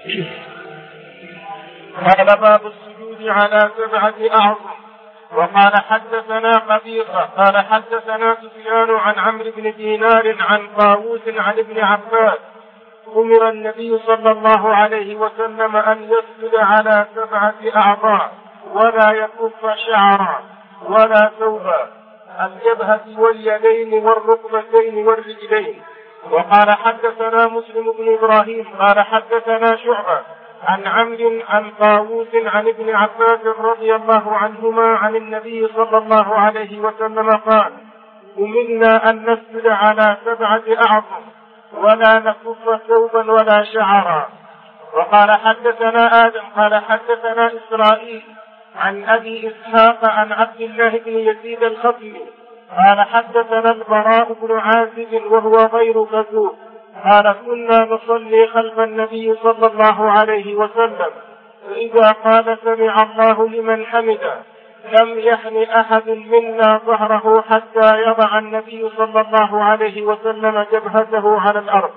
قال باب السجود على سبعة أعظم. وقال حدثنا قبيصة قال حدثنا سفيان عن عمرو بن دينار عن طاووس عن ابن عباس أمر النبي صلى الله عليه وسلم أن يسجد على سبعة أعضاء ولا يكف شعرا ولا ثوبا، الجبهة واليدين والركبتين والرجلين. وقال حدثنا مسلم بن إبراهيم قال حدثنا شعبة عن عمرو عن طاووس عن ابن عباس رضي الله عنهما عن النبي صلى الله عليه وسلم قال: أمرنا أن نسجد على سبعة أعظم ولا نكف ثوبا ولا شعرا. وقال حدثنا آدم قال حدثنا إسرائيل عن أبي إسحاق عن عبد الله بن يزيد الخطمي قال حدثنا البراء بن عازب وهو غير كذوب قال: كنا نصلي خلف النبي صلى الله عليه وسلم، فإذا قال سمع الله لمن حمده لم يحن أحد منا ظهره حتى يضع النبي صلى الله عليه وسلم جبهته على الأرض.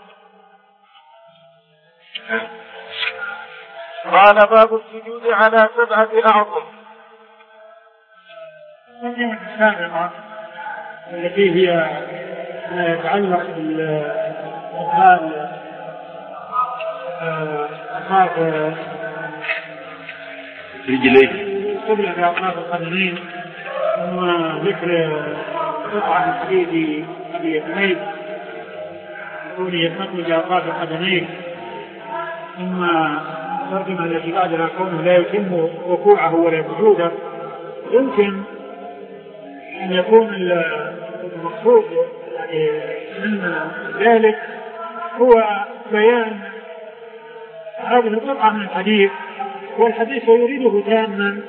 قال: باب السجود على سبعة أعظم. السابقة التي هي ما يتعلق بالأفعال أطراف رجليه قبل بأطراف القدمين، ثم ذكر قطعة من حديث أبي حميد يقول يستقبل بأطراف القدمين، ثم ترجمة التي بعدها كونه لا يتم ركوعه ولا سجوده. يمكن أن يكون المقصود من ذلك هو بيان هذه القطعة من الحديث، والحديث يريده تاما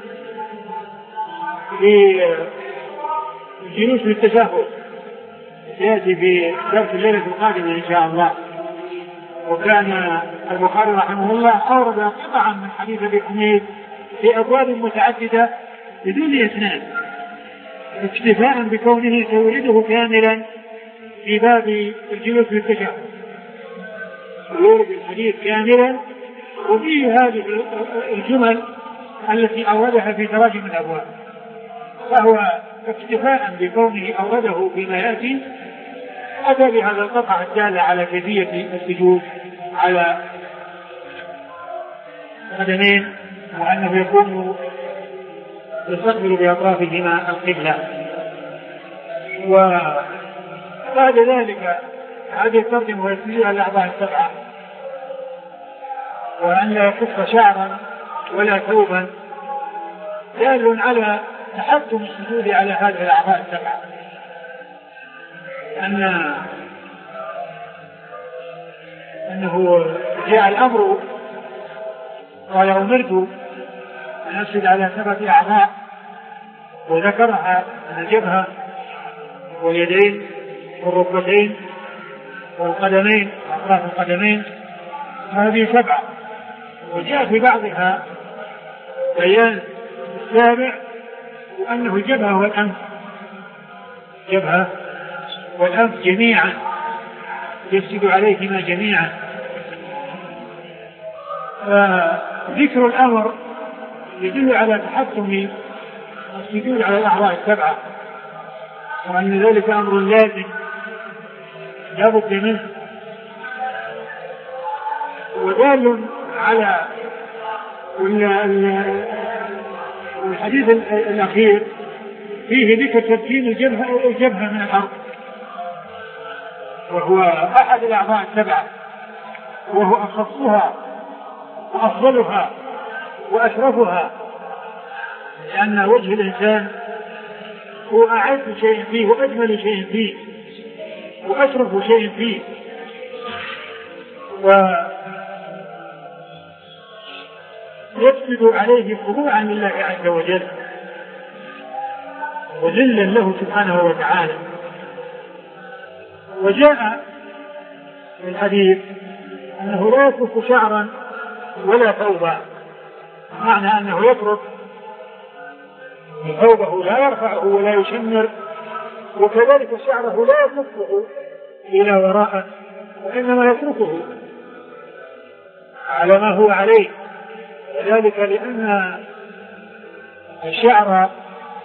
في الجلوس للتشهد يأتي في درس الليلة القادمة إن شاء الله. وكان البخاري رحمه الله أورد قطعا من حديث أبي حميد في أبواب متعددة بدون إسناد، اكتفاء بكونه سيورده كاملا في باب الجلوس للتشهد، يورد الحديث كاملا وفيه هذه الجمل التي أوردها في تراجم الأبواب، فهو اكتفاء بكونه أورده فيما يأتي أتى بهذا القطع الدالة على كيفية السجود على قدمين، وأنه يكون يستقبل بأطرافهما القبلة. وبعد ذلك هذه الترجمة والسجود على الأعضاء السبعة، وأن لا يكف شعرا ولا ثوبا، دال على تحكم السجود على هذه الأعضاء السبعة، أن أنه جاء الأمر قال: أمرت أن أسجد على سبعة أعضاء، وذكرها من الجبهة واليدين والركبتين والقدمين وأطراف القدمين، هذه سبعة. وجاء في بعضها بيان السابع وأنه الجبهة والأنف، جبهة والأنف جميعا يسجد عليهما جميعا. فذكر الأمر يدل على تحكم السجود على الأعضاء السبعة، وأن ذلك أمر لازم لا بد منه، ودال على الحديث الأخير فيه ذكر تبكين الجبهة الجبهة من الأرض، وهو أحد الأعضاء السبعة، وهو أخصها وأفضلها وأشرفها، لأن وجه الإنسان هو أعز شيء فيه وأجمل شيء فيه وأشرف شيء فيه، ويسجد عليه خضوعا لله عز وجل وذلا له سبحانه وتعالى. وجاء في الحديث أنه لا يترك شعرا ولا ثوبا، معنى أنه يترك ثوبه لا يرفعه ولا يشمر، وكذلك شعره لا يتركه إلى وراءه وإنما يتركه على ما هو عليه، وذلك لأن الشعر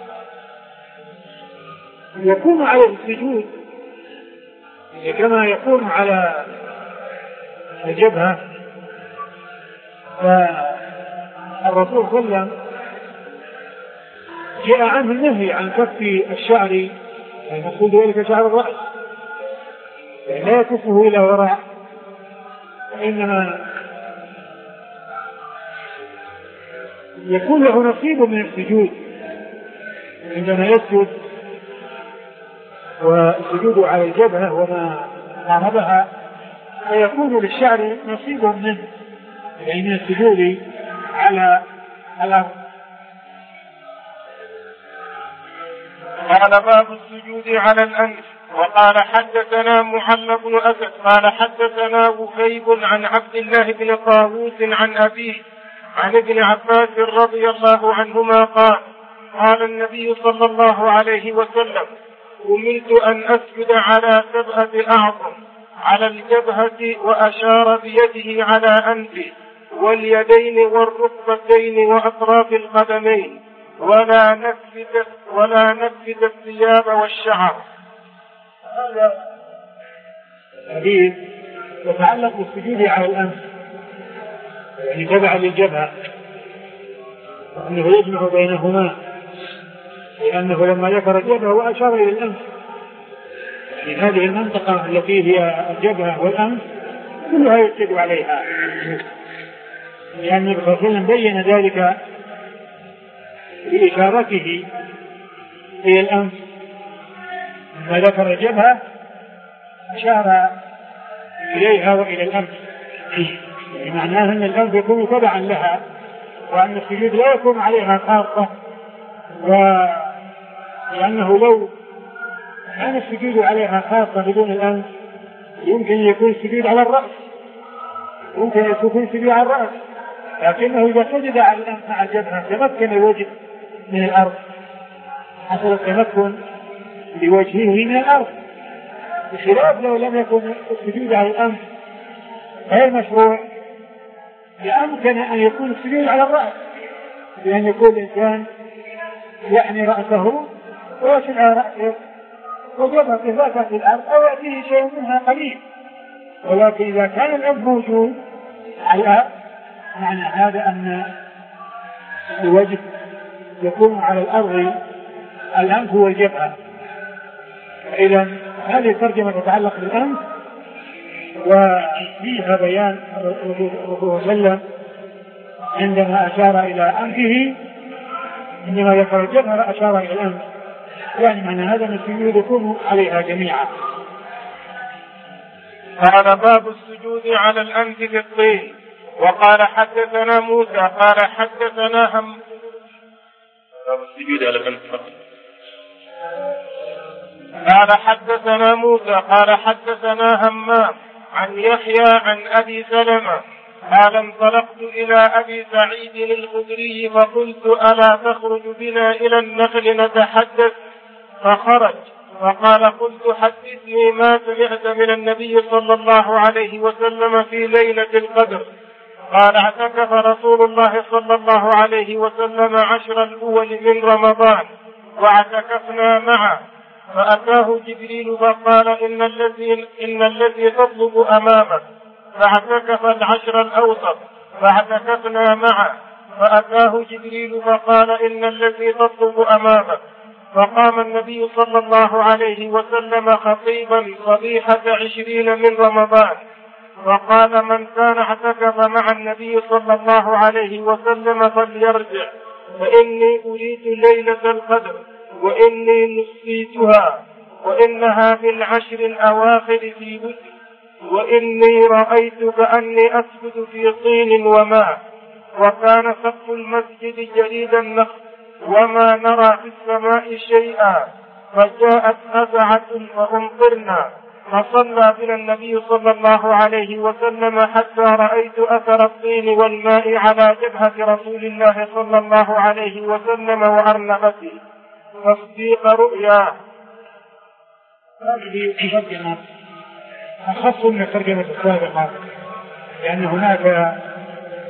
يكون عليه السجود كما يكون على الجبهة. فالرسول صلى الله عليه وسلم جاء عنه النهي عن كف الشعر، المقصود ذلك شعر الرأس، لا يكفه إلى وراء، وإنما يكون له نصيب من السجود عندما يسجد، والسجود على الجبهة وما قاربها، فيكون للشعر نصيب منه، يعني من السجود على الأرض. قال باب السجود على الأنف. وقال حدثنا معل بن أسد قال حدثنا وهيب عن عبد الله بن طاووس عن أبيه عن ابن عباس رضي الله عنهما قال قال النبي صلى الله عليه وسلم أمرت أن أسجد على سبعة أعظم، على الجبهة، وأشار بيده على أنفه واليدين والركبتين وأطراف القدمين، ولا نفذ ولا نفذ الثياب والشعر. هذا حديث يتعلق بالسجود على الأنف، يعني تبع للجبهة، وأنه يجمع بينهما، لأنه لما ذكر الجبهة وأشار إلى الأنف، يعني هذه المنطقة التي هي الجبهة والأنف كلها يسجد عليها، لأن الرسول صلى الله عليه وسلم بين ذلك بإشارته إلى الأنف. لما ذكر الجبهة أشار إليها وإلى الأنف، يعني معناه أن الأنف يكون تبعا لها، وأن السجود لا يكون عليها خاصة، ولأنه لو كان السجود عليها خاصة بدون الأنف يمكن يكون السجود على الرأس، يمكن يكون السجود على الرأس، لكنه إذا سجد على الأنف مع الجبهة تمكن الوجه من الأرض، حصل التمكن لوجهه من الأرض، بخلاف لو لم يكن السجود على الأنف غير مشروع، لأمكن أن يكون السجود على الرأس، بأن يكون الإنسان يعني رأسه ويسجد على رأسه وجبهته ذاك في الأرض أو يأتيه شيء منها قليل. ولكن إذا كان الأنف موجود على الأرض معنى هذا أن الوجه يكون على الأرض، الأنف والجبهة. إذا هذه الترجمة تتعلق بالأنف، وفيها بيان الرسول صلى الله عليه وسلم عندما أشار إلى أنفه، عندما ذكر الجبهة أشار إلى الأنف، يعني معنى هذا أن السجود يكون عليها جميعا. قال باب السجود على الأنف في الطين. وقال حدثنا موسى قال حدثنا هم باب السجود على الأنف قال حدثنا موسى قال حدثنا همام عن يحيى عن أبي سلمة قال انطلقت إلى أبي سعيد الخدري فقلت ألا تخرج بنا إلى النخل نتحدث؟ فخرج فقال قلت حدثني ما سمعت من النبي صلى الله عليه وسلم في ليلة القدر. قال اعتكف رسول الله صلى الله عليه وسلم عشر الأول من رمضان واعتكفنا معه، فأتاه جبريل فقال إن الذي إن الذي تطلب أمامك، فاعتكف العشر الأوسط فاعتكفنا معه، فأتاه جبريل فقال إن الذي تطلب أمامك، فقام النبي صلى الله عليه وسلم خطيبا صبيحة عشرين من رمضان فقال من كان اعتكف مع النبي صلى الله عليه وسلم فليرجع، فإني أريد ليلة القدر وإني نسيتها وإنها في العشر الأواخر في بدء، وإني رأيت كأني أسجد في طين وماء، وكان سقف المسجد جريد النخل وما نرى في السماء شيئا، فجاءت أزعة فأمطرنا، فصلى بنا النبي صلى الله عليه وسلم حتى رأيت أثر الطين والماء على جبهة رسول الله صلى الله عليه وسلم وأرنبته، تصديق رؤيا. هذه ترجمة أخص من الترجمة السابقة، لأن هناك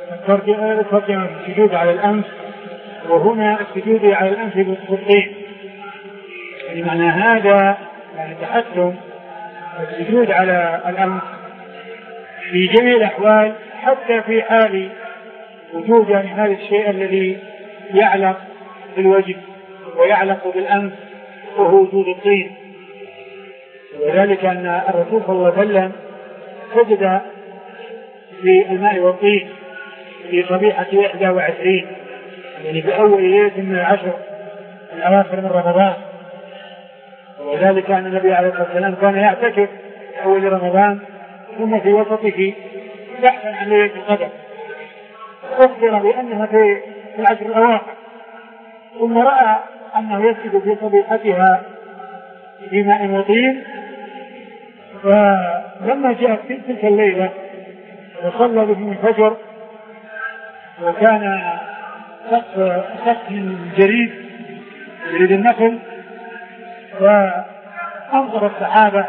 الترجمة السجود على الأنف، وهنا السجود على الأنف بالطين، بمعنى هذا يعني تحتم السجود على الأنف في جميع الأحوال، حتى في حال وجود يعني هذا الشيء الذي يعلق بالوجه ويعلق بالأنف وهو وجود الطين. وذلك أن الرسول صلى الله عليه وسلم سجد في الماء والطين في صبيحة إحدى وعشرين، يعني في أول ليلة من العشر الأواخر من رمضان. وذلك أن النبي عليه الصلاة والسلام كان يعتكف في أول رمضان ثم في وسطه بحثا عن ليلة القدر، أخبر بأنها في العشر الأواخر، ثم رأى أنه يسجد في صبيحتها في ماء وطين. فلما جاءت تلك الليلة وصلى بهم الفجر، وكان سقف جريد جريد النخل، فأنظر السحابة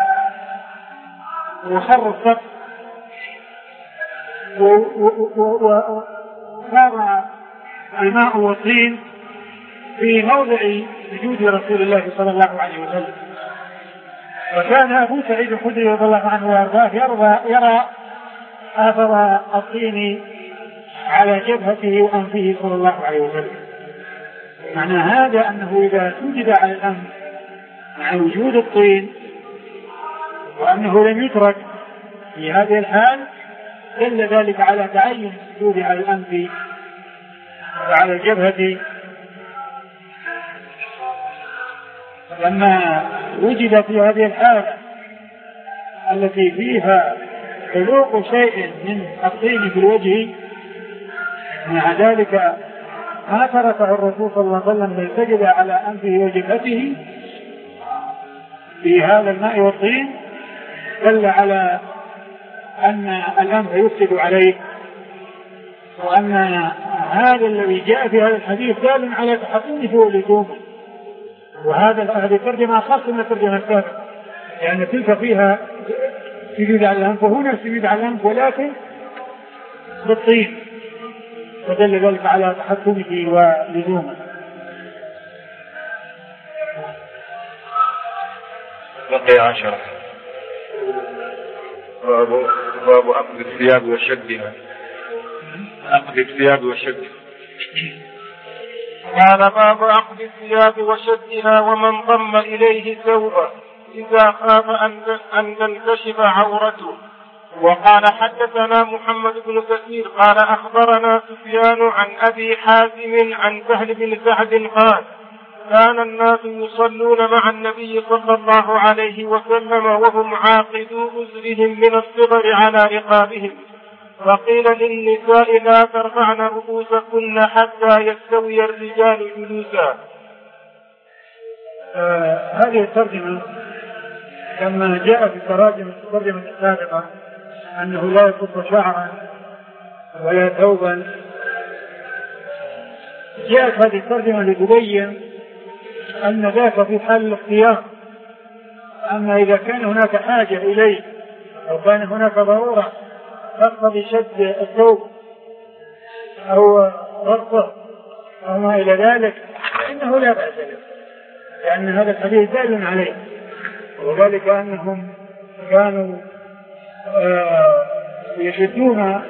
وخر السقف وصار الماء والطين في موضع سجود رسول الله صلى الله عليه وسلم. وكان أبو سعيد الخدري رضي الله عنه وأرضاه يرى, يرى آثر الطين على جبهته وأنفه صلى الله عليه وسلم. معنى هذا أنه إذا سجد على الأنف مع وجود الطين وأنه لم يترك في هذه الحال، دل ذلك على تعين السجود على الأنف وعلى الجبهة. لما وجد في هذه الحالة التي فيها حلوق شيء من الطين في الوجه، مع ذلك ما تركه الرسول صلى الله عليه وسلم بل سجد على أنفه وجبهته في هذا الماء والطين، دل على أن الأنف يفسد عليه، وأن هذا الذي جاء في هذا الحديث دال على تحقيقه ولزومه. وهذا هذه الترجمة خاصة من الترجمة السابقة، لأن يعني تلك فيها سجود على الأنف وهنا سجود على الأنف ولكن بالطين، فدل ذلك على تحكمه ولزومه. بقي عشرة. باب باب أخذ الثياب وشدها. أخذ الثياب وشدها. قال باب أخذ الثياب وشدها ومن ضم إليه ثوبا إذا خاف أن تنكشف عورته. وقال حدثنا محمد بن كثير قال أخبرنا سفيان عن أبي حازم عن سهل بن سعد قال كان الناس يصلون مع النبي صلى الله عليه وسلم وهم عاقدو أزرهم من الصغر على رقابهم، فقيل للنساء لا ترفعن رؤوسكن حتى يستوي الرجال جلوسا. آه هذه الترجمة لما جاء في التراجم الترجمة السابقة أنه لا يكف شعرا ولا ثوبا، جاءت هذه الترجمة لتبين أن ذاك في حال الاختيار. أما إذا كان هناك حاجة إليه أو كان هناك ضرورة تقتضي شد الثوب أو ربطه أو ما إلى ذلك فإنه لا بأس به، لأن هذا الحديث دال عليه. وذلك أنهم كانوا آه يشدون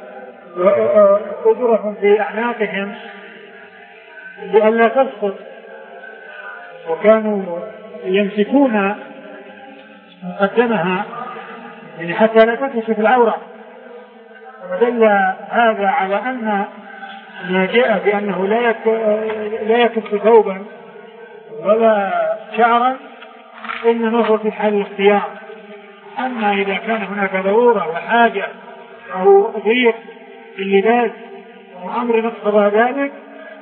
قدرهم في أعناقهم لئلا تسقط، وكانوا يمسكون مقدمها يعني حتى لا تنكشف العورة. ودل هذا على أن ما جاء بأنه لا يكف ثوبا ولا شعرا إنما هو في حال الاختيار. أما إذا كان هناك ضرورة وحاجة أو ضيق في اللباس وأمر نقتضى ذلك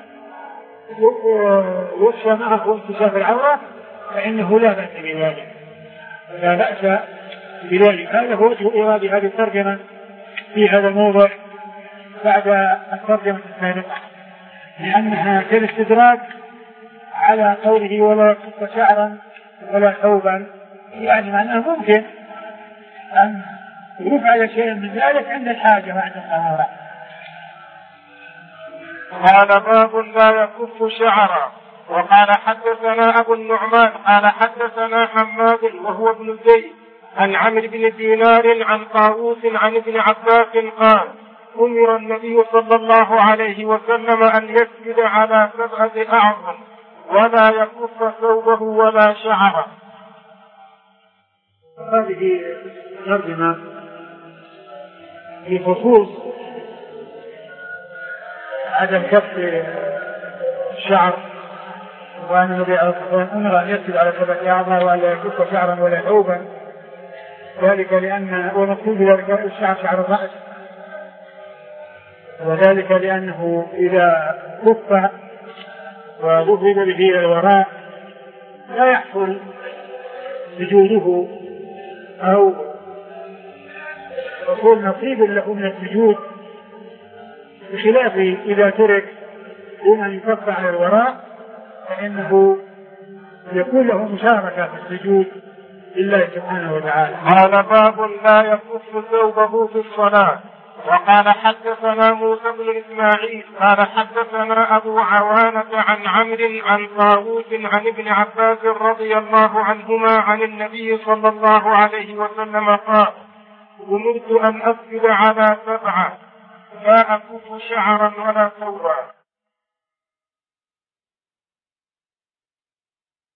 يخشى معه انكشاف العورة فإنه لا بأس بذلك، لا بأس بذلك. هذا هو وجه إيراد هذه الترجمة في هذا الموضع بعد الترجمة السابقة، لأنها كالاستدراك على قوله ولا يكف شعرا ولا ثوبا، يعني معناه ممكن أن يفعل شيء من ذلك عند الحاجة وعند الضرورة. قال باب لا يكف شعرا. وقال حدثنا أبو النعمان قال حدثنا حماد وهو ابن زيد عن عمرو بن دينار عن طاووس عن ابن عباس قال أمر النبي صلى الله عليه وسلم أن يسجد على سبعة أعظم ولا يكف ثوبه ولا شعره. هذه ترجمة في خصوص عدم كف الشعر، وأن النبي أمر أن يسجد على سبعة أعظم ولا يكف شعرا ولا ثوبا، ذلك لأن ومقصود ذلك الشعر شعر الرأس، وذلك لأنه إذا كف وذهب به إلى الوراء لا يحصل سجوده أو يكون نصيب له من السجود، بخلاف إذا ترك دون أن يكف على الوراء فإنه يكون له مشاركة في السجود لله سبحانه وتعالى. قال باب لا يكف ثوبه في الصلاة. وقال حدثنا موسى بن إسماعيل قال حدثنا أبو عوانة عن عمرو عن طاووس عن ابن عباس رضي الله عنهما عن النبي صلى الله عليه وسلم قال أمرت أن أسجد على سبعة لا أكف شعرا ولا ثوبا.